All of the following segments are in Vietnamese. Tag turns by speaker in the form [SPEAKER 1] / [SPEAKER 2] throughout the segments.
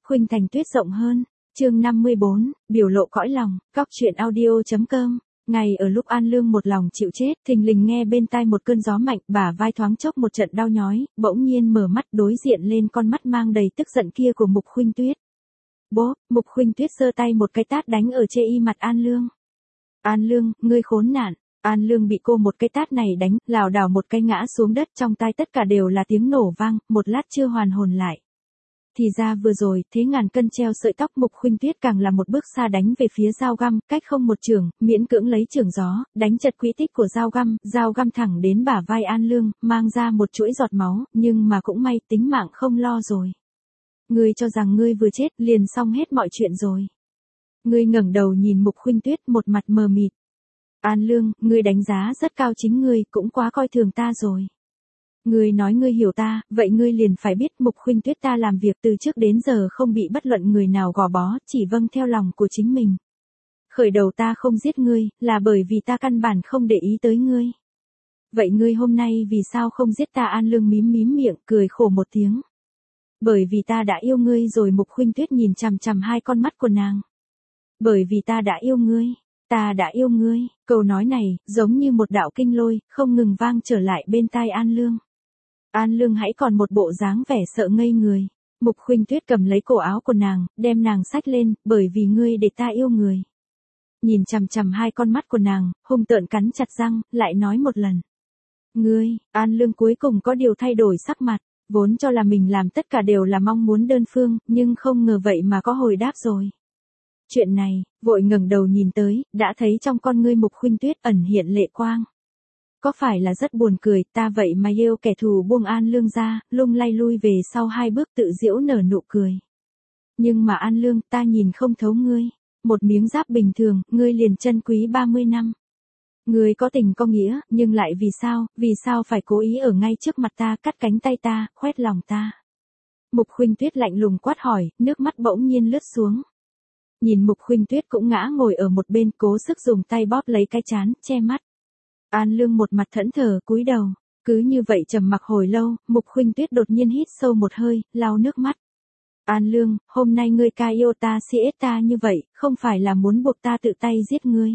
[SPEAKER 1] Khuynh Thành Tuyết rộng hơn. Chương 54, biểu lộ cõi lòng, Cóc Truyện Audio.com. Ngay ở lúc An Lương một lòng chịu chết, thình lình nghe bên tai một cơn gió mạnh, bả vai thoáng chốc một trận đau nhói, bỗng nhiên mở mắt đối diện lên con mắt mang đầy tức giận kia của Mục Khuynh Tuyết. Bố, Mục Khuynh Tuyết giơ tay một cái tát đánh ở chê y mặt An Lương. An Lương, ngươi khốn nạn. An Lương bị cô một cái tát này đánh, lảo đảo một cái ngã xuống đất, trong tai tất cả đều là tiếng nổ vang, một lát chưa hoàn hồn lại. Thì ra vừa rồi, thế ngàn cân treo sợi tóc, Mục Khuynh Tuyết càng là một bước xa đánh về phía dao găm, cách không một chưởng, miễn cưỡng lấy chưởng gió, đánh chật quỹ tích của dao găm thẳng đến bả vai An Lương, mang ra một chuỗi giọt máu, nhưng mà cũng may tính mạng không lo rồi. Ngươi cho rằng ngươi vừa chết, liền xong hết mọi chuyện rồi. Ngươi ngẩng đầu nhìn Mục Khuynh Tuyết, một mặt mờ mịt. An Lương, ngươi đánh giá rất cao chính ngươi, cũng quá coi thường ta rồi. Ngươi nói ngươi hiểu ta, vậy ngươi liền phải biết Mục Khuynh Tuyết ta làm việc từ trước đến giờ không bị bất luận người nào gò bó, chỉ vâng theo lòng của chính mình. Khởi đầu ta không giết ngươi, là bởi vì ta căn bản không để ý tới ngươi. Vậy ngươi hôm nay vì sao không giết ta? An Lương mím miệng, cười khổ một tiếng. Bởi vì ta đã yêu ngươi rồi. Mục Khuynh Tuyết nhìn chằm chằm hai con mắt của nàng. Bởi vì ta đã yêu ngươi. Ta đã yêu ngươi. Câu nói này, giống như một đạo kinh lôi, không ngừng vang trở lại bên tai An Lương. An Lương hãy còn một bộ dáng vẻ sợ ngây người. Mục Khuynh Tuyết cầm lấy cổ áo của nàng, đem nàng xách lên, bởi vì ngươi để ta yêu người. Nhìn chằm chằm hai con mắt của nàng, hung tợn cắn chặt răng, lại nói một lần. Ngươi, An Lương cuối cùng có điều thay đổi sắc mặt, vốn cho là mình làm tất cả đều là mong muốn đơn phương, nhưng không ngờ vậy mà có hồi đáp rồi. Chuyện này, vội ngẩng đầu nhìn tới, đã thấy trong con ngươi Mục Khuynh Tuyết ẩn hiện lệ quang. Có phải là rất buồn cười, ta vậy mà yêu kẻ thù? Buông An Lương ra, lung lay lui về sau hai bước tự giễu nở nụ cười. Nhưng mà An Lương, ta nhìn không thấu ngươi. Một miếng giáp bình thường, ngươi liền trân quý 30 năm. Ngươi có tình có nghĩa, nhưng lại vì sao phải cố ý ở ngay trước mặt ta, cắt cánh tay ta, khoét lòng ta? Mục Khuynh Tuyết lạnh lùng quát hỏi, nước mắt bỗng nhiên lướt xuống. Nhìn Mục Khuynh Tuyết cũng ngã ngồi ở một bên, cố sức dùng tay bóp lấy cái trán, che mắt. An Lương một mặt thẫn thờ, cúi đầu. Cứ như vậy trầm mặc hồi lâu, Mục Khuynh Tuyết đột nhiên hít sâu một hơi, lau nước mắt. An Lương, hôm nay ngươi ca yêu ta ta như vậy, không phải là muốn buộc ta tự tay giết ngươi.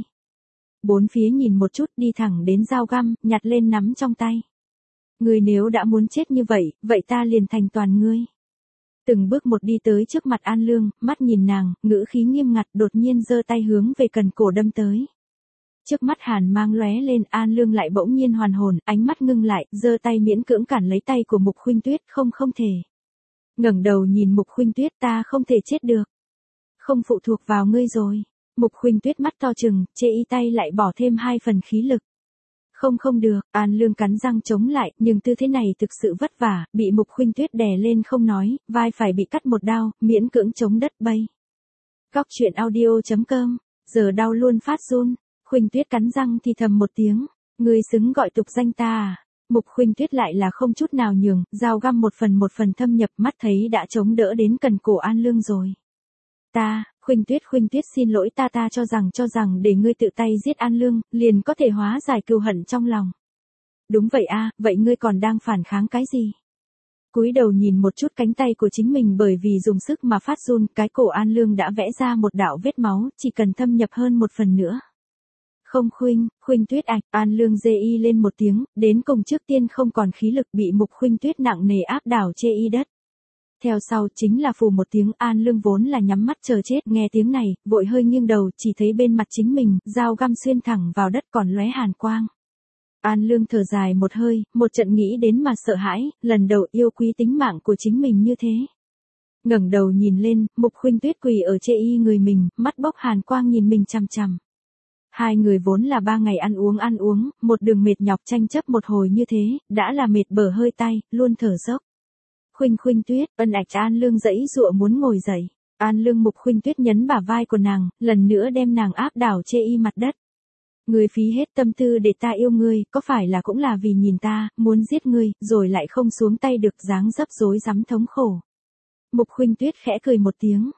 [SPEAKER 1] Bốn phía nhìn một chút, đi thẳng đến dao găm, nhặt lên nắm trong tay. Ngươi nếu đã muốn chết như vậy, vậy ta liền thành toàn ngươi. Từng bước một đi tới trước mặt An Lương, mắt nhìn nàng, ngữ khí nghiêm ngặt, đột nhiên giơ tay hướng về cần cổ đâm tới. Trước mắt hàn mang lóe lên, An Lương lại bỗng nhiên hoàn hồn, ánh mắt ngưng lại, giơ tay miễn cưỡng cản lấy tay của Mục Khuynh Tuyết, không thể. Ngẩng đầu nhìn Mục Khuynh Tuyết, ta không thể chết được. Không phụ thuộc vào ngươi rồi. Mục Khuynh Tuyết mắt to trừng, chê y tay lại bỏ thêm 2 phần khí lực. Không được, An Lương cắn răng chống lại, nhưng tư thế này thực sự vất vả, bị Mục Khuynh Tuyết đè lên không nói, vai phải bị cắt một đao, miễn cưỡng chống đất bay. Cóc Truyện Audio.com, giờ đau luôn phát run. Khuynh Tuyết cắn răng thì thầm một tiếng, ngươi xứng gọi tục danh ta à? Mục Khuynh Tuyết lại là không chút nào nhường, dao găm một phần thâm nhập, mắt thấy đã chống đỡ đến cần cổ An Lương rồi. Khuynh Tuyết xin lỗi, ta cho rằng để ngươi tự tay giết An Lương, liền có thể hóa giải cừu hận trong lòng. Đúng vậy a, vậy ngươi còn đang phản kháng cái gì? Cúi đầu nhìn một chút cánh tay của chính mình, bởi vì dùng sức mà phát run, cái cổ An Lương đã vẽ ra một đạo vết máu, chỉ cần thâm nhập hơn một phần nữa. Không Khuynh Tuyết ạch, An Lương dê y lên một tiếng, đến cùng trước tiên không còn khí lực, bị Mục Khuynh Tuyết nặng nề áp đảo chê y đất. Theo sau chính là phù một tiếng, An Lương vốn là nhắm mắt chờ chết, nghe tiếng này, vội hơi nghiêng đầu, chỉ thấy bên mặt chính mình, dao găm xuyên thẳng vào đất còn lóe hàn quang. An Lương thở dài một hơi, một trận nghĩ đến mà sợ hãi, lần đầu yêu quý tính mạng của chính mình như thế. Ngẩng đầu nhìn lên, Mục Khuynh Tuyết quỳ ở chê y người mình, mắt bốc hàn quang nhìn mình chằm chằm. Hai người vốn là 3 ngày ăn uống, một đường mệt nhọc tranh chấp một hồi như thế, đã là mệt bở hơi tay, luôn thở dốc. Khuynh Tuyết, ân ạch. An Lương giãy giụa muốn ngồi dậy. An Lương Mục Khuynh Tuyết nhấn bả vai của nàng, lần nữa đem nàng áp đảo chê y mặt đất. Ngươi phí hết tâm tư để ta yêu ngươi, có phải là cũng là vì nhìn ta, muốn giết ngươi, rồi lại không xuống tay được, dáng dấp rối rắm thống khổ. Mục Khuynh Tuyết khẽ cười một tiếng.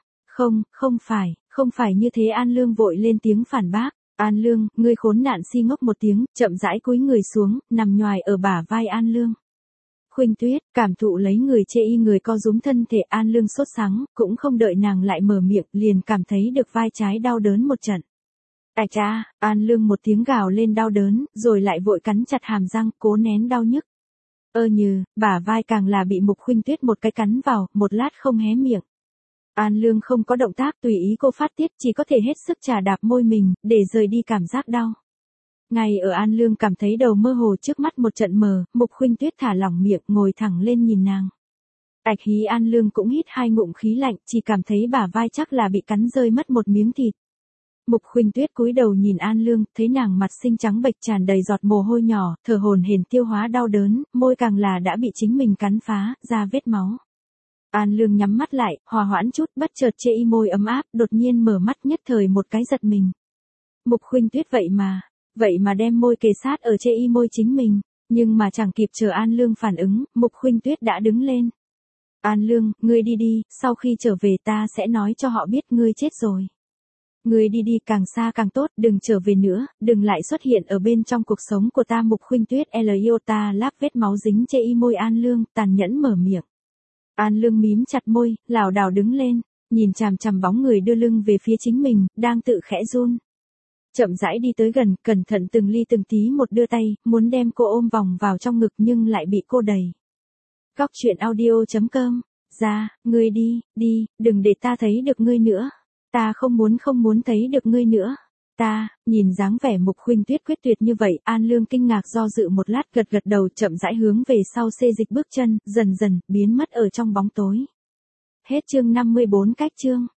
[SPEAKER 1] Không phải như thế. An Lương vội lên tiếng phản bác. An Lương, ngươi khốn nạn, si ngốc một tiếng, chậm rãi cúi người xuống, nằm nhoài ở bả vai An Lương. Khuynh Tuyết, cảm thụ lấy người chê y người co rúm thân thể An Lương sốt sắng, cũng không đợi nàng lại mở miệng, liền cảm thấy được vai trái đau đớn một trận. Ạch cha, An Lương một tiếng gào lên đau đớn, rồi lại vội cắn chặt hàm răng, cố nén đau nhức. Bả vai càng là bị Mục Khuynh Tuyết một cái cắn vào, một lát không hé miệng. An Lương không có động tác tùy ý cô phát tiết, chỉ có thể hết sức chà đạp môi mình, để rời đi cảm giác đau. Ngay ở An Lương cảm thấy đầu mơ hồ trước mắt một trận mờ, Mục Khuynh Tuyết thả lỏng miệng, ngồi thẳng lên nhìn nàng. Ạch hí An Lương cũng hít 2 ngụm khí lạnh, chỉ cảm thấy bả vai chắc là bị cắn rơi mất một miếng thịt. Mục Khuynh Tuyết cúi đầu nhìn An Lương, thấy nàng mặt xinh trắng bệch tràn đầy giọt mồ hôi nhỏ, thở hổn hển tiêu hóa đau đớn, môi càng là đã bị chính mình cắn phá, ra vết máu. An Lương nhắm mắt lại, hòa hoãn chút, bất chợt chê y môi ấm áp, đột nhiên mở mắt nhất thời một cái giật mình. Mục Khuynh Tuyết vậy mà đem môi kề sát ở chê y môi chính mình, nhưng mà chẳng kịp chờ An Lương phản ứng, Mục Khuynh Tuyết đã đứng lên. An Lương, ngươi đi đi, sau khi trở về ta sẽ nói cho họ biết ngươi chết rồi. Ngươi đi đi càng xa càng tốt, đừng trở về nữa, đừng lại xuất hiện ở bên trong cuộc sống của ta. Mục Khuynh Tuyết Iota láp vết máu dính chê y môi An Lương, tàn nhẫn mở miệng. An Lương mím chặt môi, lảo đảo đứng lên, nhìn chằm chằm bóng người đưa lưng về phía chính mình, đang tự khẽ run. Chậm rãi đi tới gần, cẩn thận từng ly từng tí một đưa tay, muốn đem cô ôm vòng vào trong ngực nhưng lại bị cô đẩy. Goctruyện audio.com. Ra, ngươi đi, đừng để ta thấy được ngươi nữa. Ta không muốn thấy được ngươi nữa. Nhìn dáng vẻ Mục Khuynh Tuyết quyết tuyệt như vậy, An Lương kinh ngạc do dự một lát, gật đầu chậm rãi hướng về sau xê dịch bước chân, dần dần biến mất ở trong bóng tối. Hết chương 54. Cách chương